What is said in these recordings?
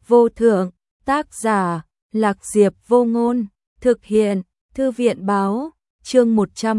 vô thượng, tác giả, Lạc Diệp Vô Ngôn, thực hiện, Thư viện Báo, chương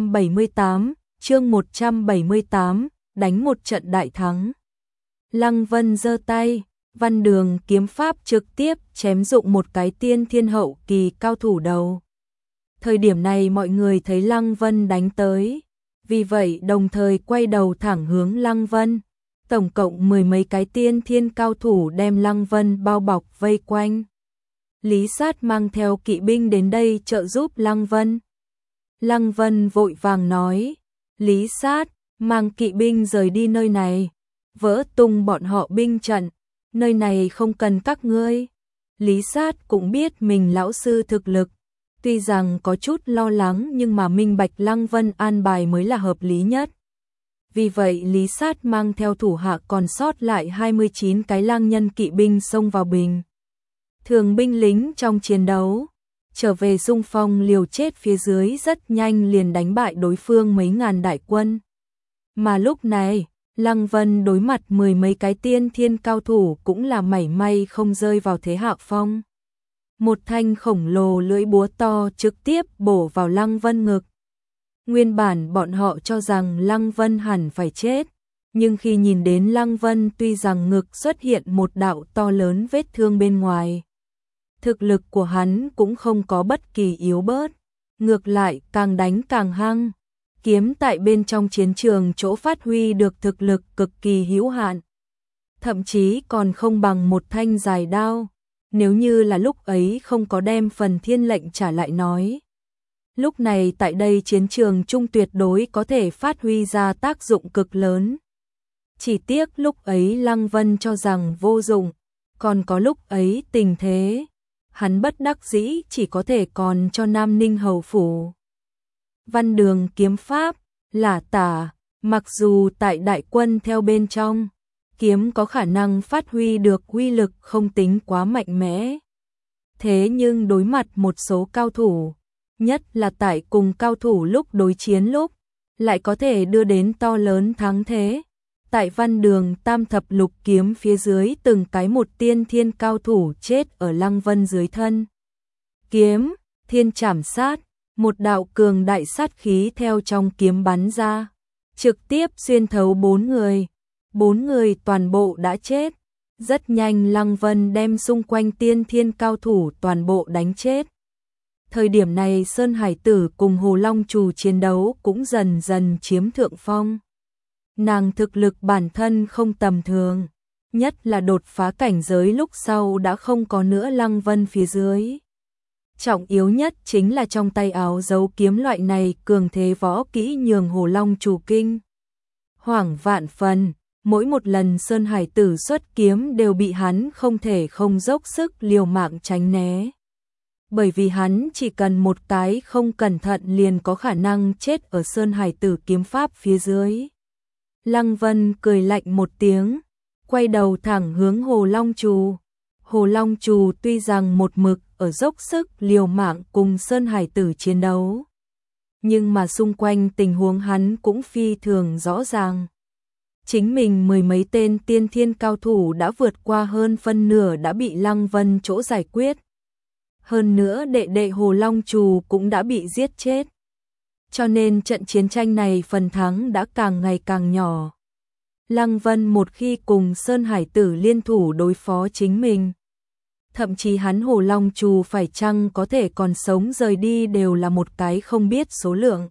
178, đánh một trận đại thắng. Lăng Vân giơ tay, Văn Đường kiếm pháp trực tiếp chém dụng một cái tiên thiên hậu kỳ cao thủ đầu. Thời điểm này mọi người thấy Lăng Vân đánh tới, vì vậy đồng thời quay đầu thẳng hướng Lăng Vân. Tổng cộng 10 mấy cái tiên thiên cao thủ đem Lăng Vân bao bọc vây quanh. Lý Sát mang theo kỵ binh đến đây trợ giúp Lăng Vân. Lăng Vân vội vàng nói, Lý Sát, mang kỵ binh rời đi nơi này, vỡ tung bọn họ binh trận, nơi này không cần các ngươi. Lý Sát cũng biết mình lão sư thực lực, tuy rằng có chút lo lắng nhưng mà minh bạch Lăng Vân an bài mới là hợp lý nhất. Vì vậy Lý Sát mang theo thủ hạ còn sót lại 29 cái lang nhân kỵ binh xông vào bình thường binh lính trong chiến đấu, trở về xung phong liều chết phía dưới rất nhanh liền đánh bại đối phương mấy ngàn đại quân. Mà lúc này, Lăng Vân đối mặt 10 mấy cái tiên thiên cao thủ cũng là mảy may không rơi vào thế hạ phong. Một thanh khổng lồ lưỡi búa to trực tiếp bổ vào Lăng Vân ngực. Nguyên bản bọn họ cho rằng Lăng Vân hẳn phải chết, nhưng khi nhìn đến Lăng Vân tuy rằng ngực xuất hiện một đạo to lớn vết thương bên ngoài, thực lực của hắn cũng không có bất kỳ yếu bớt, ngược lại càng đánh càng hăng, kiếm tại bên trong chiến trường chỗ phát huy được thực lực cực kỳ hữu hạn, thậm chí còn không bằng một thanh dài đao. Nếu như là lúc ấy không có đem phần thiên lệnh trả lại nói, lúc này tại đây chiến trường trung tuyệt đối có thể phát huy ra tác dụng cực lớn. Chỉ tiếc lúc ấy Lăng Vân cho rằng vô dụng, còn có lúc ấy tình thế, hắn bất đắc dĩ chỉ có thể còn cho Nam Ninh hầu phủ. Văn Đường kiếm pháp, lả tả, mặc dù tại đại quân theo bên trong, kiếm có khả năng phát huy được uy lực không tính quá mạnh mẽ. Thế nhưng đối mặt một số cao thủ, nhất là tại cùng cao thủ lúc đối chiến lúc, lại có thể đưa đến to lớn thắng thế. Tại Văn Đường tam thập lục kiếm phía dưới từng cái một tiên thiên cao thủ chết ở Lăng Vân dưới thân. Kiếm, thiên trảm sát, một đạo cường đại sát khí theo trong kiếm bắn ra, trực tiếp xuyên thấu 4 người. 4 người toàn bộ đã chết. Rất nhanh Lăng Vân đem xung quanh tiên thiên cao thủ toàn bộ đánh chết. Thời điểm này Sơn Hải Tử cùng Hồ Long Trù chiến đấu cũng dần dần chiếm thượng phong. Nàng thực lực bản thân không tầm thường, nhất là đột phá cảnh giới lúc sau đã không có nữa Lăng Vân phía dưới. Trọng yếu nhất chính là trong tay áo giấu kiếm loại này cường thế võ kỹ nhường Hồ Long Trù kinh hoảng vạn phần. Mỗi một lần Sơn Hải Tử xuất kiếm đều bị hắn không thể không dốc sức liều mạng tránh né. Bởi vì hắn chỉ cần một cái không cẩn thận liền có khả năng chết ở Sơn Hải Tử kiếm pháp phía dưới. Lăng Vân cười lạnh một tiếng, quay đầu thẳng hướng Hồ Long Trù. Hồ Long Trù tuy rằng một mực ở dốc sức liều mạng cùng Sơn Hải Tử chiến đấu, nhưng mà xung quanh tình huống hắn cũng phi thường rõ ràng. Chính mình 10 mấy tên tiên thiên cao thủ đã vượt qua hơn phân nửa đã bị Lăng Vân chỗ giải quyết. Hơn nữa đệ đệ Hồ Long Trù cũng đã bị giết chết. Cho nên trận chiến tranh này phần thắng đã càng ngày càng nhỏ. Lăng Vân một khi cùng Sơn Hải Tử liên thủ đối phó chính mình, thậm chí hắn Hồ Long Trù phải chăng có thể còn sống rời đi đều là một cái không biết số lượng.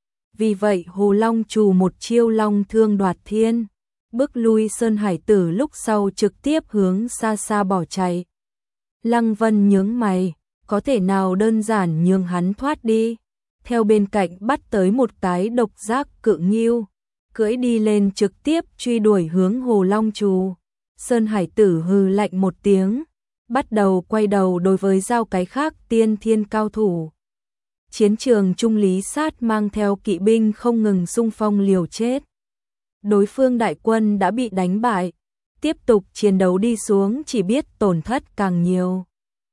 Vì vậy Hồ Long Trù một chiêu long thương đoạt thiên, bước lui Sơn Hải Tử lúc sau trực tiếp hướng xa xa bỏ chạy. Lăng Vân nhướng mày, có thể nào đơn giản nhường hắn thoát đi. Theo bên cạnh bắt tới một cái độc giác cự ngưu, cưỡi đi lên trực tiếp truy đuổi hướng Hồ Long Trù. Sơn Hải Tử hừ lạnh một tiếng, bắt đầu quay đầu đối với giao cái khác tiên thiên cao thủ. Chiến trường trung Lý Sát mang theo kỵ binh không ngừng xung phong liều chết. Đối phương đại quân đã bị đánh bại, tiếp tục chiến đấu đi xuống chỉ biết tổn thất càng nhiều.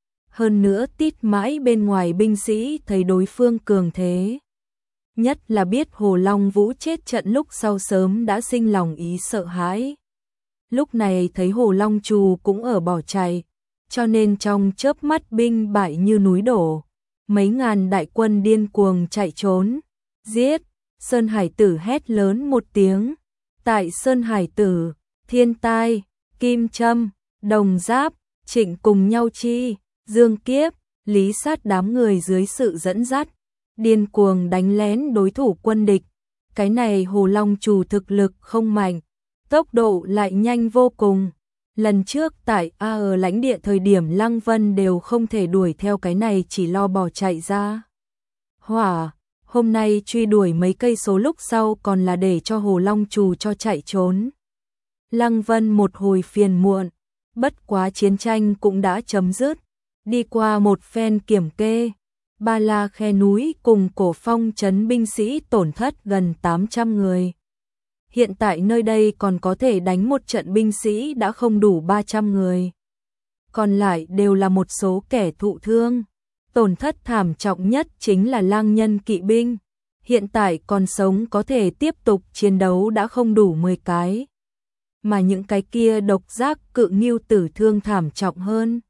Hơn nữa tít mãi bên ngoài binh sĩ thấy đối phương cường thế. Nhất là biết Hồ Long Vũ chết trận lúc sau sớm đã sinh lòng ý sợ hãi. Lúc này thấy Hồ Long Trù cũng ở bỏ chạy, cho nên trong chớp mắt binh bại như núi đổ, mấy ngàn đại quân điên cuồng chạy trốn, giết. Sơn Hải Tử hét lớn một tiếng, tại Sơn Hải Tử, Thiên Tai, Kim Châm, Đồng Giáp, Trịnh cùng nhau chi, Dương Kiếp, Lý Sát đám người dưới sự dẫn dắt, điên cuồng đánh lén đối thủ quân địch. Cái này Hồ Long Trù thực lực không mạnh, tốc độ lại nhanh vô cùng. Lần trước tại ở lãnh địa thời điểm Lăng Vân đều không thể đuổi theo cái này, chỉ lo bỏ chạy ra. Hỏa, hôm nay truy đuổi mấy cây số lúc sau còn là để cho Hồ Long Trù cho chạy trốn. Lăng Vân một hồi phiền muộn, bất quá chiến tranh cũng đã chấm dứt. Đi qua một phen kiểm kê, Ba La Khe núi cùng Cổ Phong trấn binh sĩ tổn thất gần 800 người. Hiện tại nơi đây còn có thể đánh một trận binh sĩ đã không đủ 300 người. Còn lại đều là một số kẻ thụ thương. Tổn thất thảm trọng nhất chính là lang nhân kỵ binh. Hiện tại còn sống có thể tiếp tục chiến đấu đã không đủ 10 cái. Mà những cái kia độc giác cự ngưu tử thương thảm trọng hơn.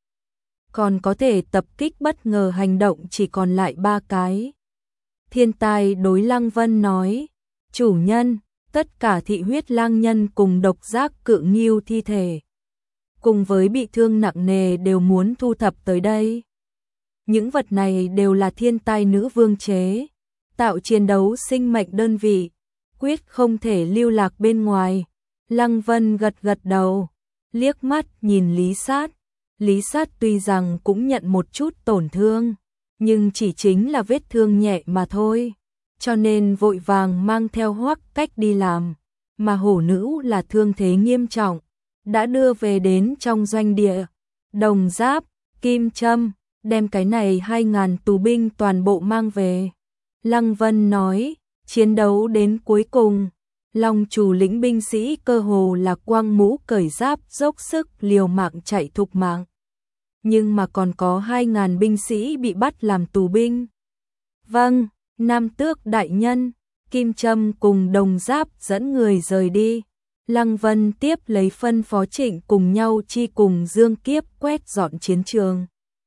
Còn có thể tập kích bất ngờ hành động chỉ còn lại 3 cái. Thiên Tai đối Lăng Vân nói, chủ nhân, tất cả thị huyết lang nhân cùng độc giác cự ngưu thi thể, cùng với bị thương nặng nề đều muốn thu thập tới đây. Những vật này đều là Thiên Tai nữ vương chế, tạo chiến đấu sinh mệnh đơn vị, quyết không thể lưu lạc bên ngoài. Lăng Vân gật gật đầu, liếc mắt nhìn Lý Sát. Lý Sát tuy rằng cũng nhận một chút tổn thương, nhưng chỉ chính là vết thương nhẹ mà thôi, cho nên vội vàng mang theo Hoắc Cách đi làm, mà Hổ Nữ là thương thế nghiêm trọng, đã đưa về đến trong doanh địa. Đồng Giáp, Kim Châm, đem cái này 2.000 tù binh toàn bộ mang về. Lăng Vân nói, chiến đấu đến cuối cùng, Long Chủ lĩnh binh sĩ cơ hồ là quang mũ cởi giáp dốc sức liều mạng chạy thục mạng. Nhưng mà còn có 2.000 binh sĩ bị bắt làm tù binh. Vâng, Nam Tước đại nhân. Kim Châm cùng Đồng Giáp dẫn người rời đi. Lăng Vân tiếp lấy phân phó Trịnh cùng nhau chi cùng Dương Kiếp quét dọn chiến trường,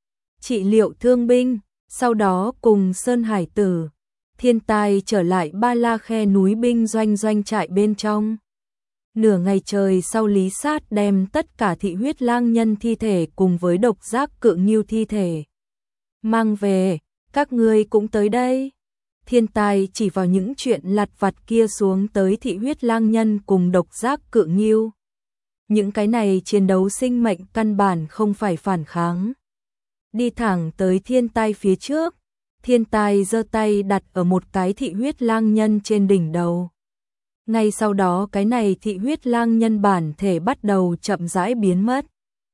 trị liệu thương binh, sau đó cùng Sơn Hải Tử, Thiên Tai trở lại Ba La Khe núi binh doanh trại bên trong. Nửa ngày trời sau, Lý Sát đem tất cả thị huyết lang nhân thi thể cùng với độc giác cự ngưu thi thể mang về. Các ngươi cũng tới đây. Thiên Tai chỉ vào những chuyện lặt vặt kia xuống tới thị huyết lang nhân cùng độc giác cự ngưu. Những cái này chiến đấu sinh mệnh căn bản không phải phản kháng. Đi thẳng tới Thiên Tai phía trước, Thiên Tai giơ tay đặt ở một cái thị huyết lang nhân trên đỉnh đầu. Ngay sau đó cái này thị huyết lang nhân bản thể bắt đầu chậm rãi biến mất,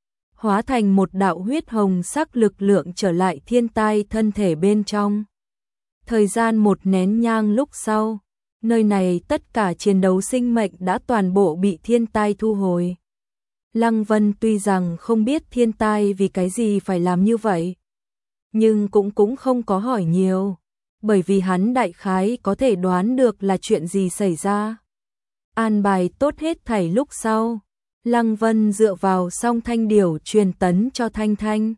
hóa thành một đạo huyết hồng sắc lực lượng trở lại Thiên Tai thân thể bên trong. Thời gian một nén nhang lúc sau, nơi này tất cả chiến đấu sinh mệnh đã toàn bộ bị Thiên Tai thu hồi. Lăng Vân tuy rằng không biết Thiên Tai vì cái gì phải làm như vậy, nhưng cũng không có hỏi nhiều, bởi vì hắn đại khái có thể đoán được là chuyện gì xảy ra. An bài tốt hết thảy lúc sau, Lăng Vân dựa vào Song Thanh Điểu truyền tấn cho Thanh Thanh,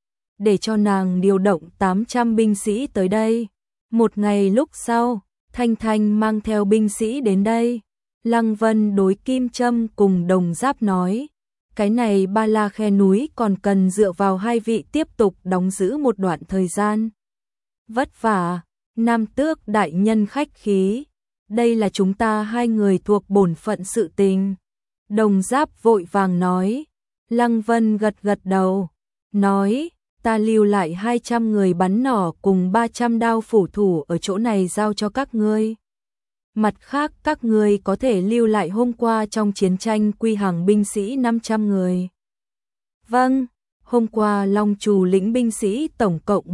để cho nàng điều động 800 binh sĩ tới đây. Một ngày lúc sau, Thanh Thanh mang theo binh sĩ đến đây. Lăng Vân đối Kim Châm cùng Đồng Giáp nói, cái này Ba La Khe núi còn cần dựa vào hai vị tiếp tục đóng giữ một đoạn thời gian. Vất vả, Nam Tước đại nhân khách khí, đây là chúng ta hai người thuộc bổn phận sự tình. Đồng Giáp vội vàng nói. Lăng Vân gật gật đầu, nói, ta lưu lại 200 người bắn nỏ cùng 300 đao phủ thủ ở chỗ này giao cho các ngươi. Mặt khác các ngươi có thể lưu lại hôm qua trong chiến tranh quy hàng binh sĩ 500 người. Vâng, hôm qua Long Trù lĩnh binh sĩ tổng cộng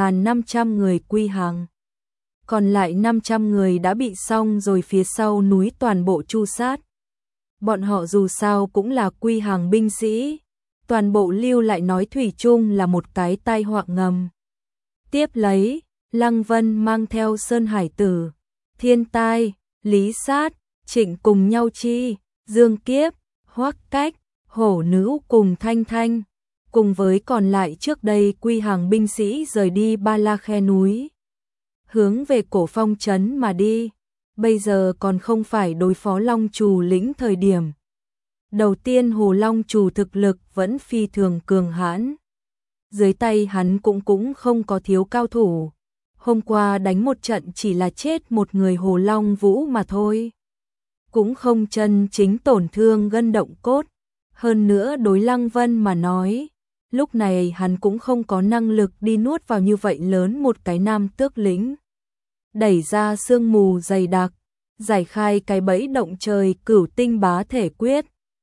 1.500 người quy hàng. Còn lại 500 người đã bị xong rồi, phía sau núi toàn bộ tru sát. Bọn họ dù sao cũng là quy hàng binh sĩ, toàn bộ lưu lại nói thủy chung là một cái tai họa ngầm. Tiếp lấy, Lăng Vân mang theo Sơn Hải Tử, Thiên Tai, Lý Sát, Trịnh cùng nhau chi, Dương Kiếp, Hoắc Cách, Hổ Nữ cùng Thanh Thanh, cùng với còn lại trước đây quy hàng binh sĩ rời đi Ba La khe núi, hướng về Cổ Phong trấn mà đi, bây giờ còn không phải đối phó Long Trù lĩnh thời điểm. Đầu tiên Hồ Long Trù thực lực vẫn phi thường cường hãn, dưới tay hắn cũng không có thiếu cao thủ. Hôm qua đánh một trận chỉ là chết một người Hồ Long Vũ mà thôi, cũng không chân chính tổn thương gân động cốt. Hơn nữa đối Lăng Vân mà nói, lúc này hắn cũng không có năng lực đi nuốt vào như vậy lớn một cái Nam Tước lĩnh. Đẩy ra sương mù dày đặc, giải khai cái bẫy động trời Cửu Tinh Bá Thể Quyết,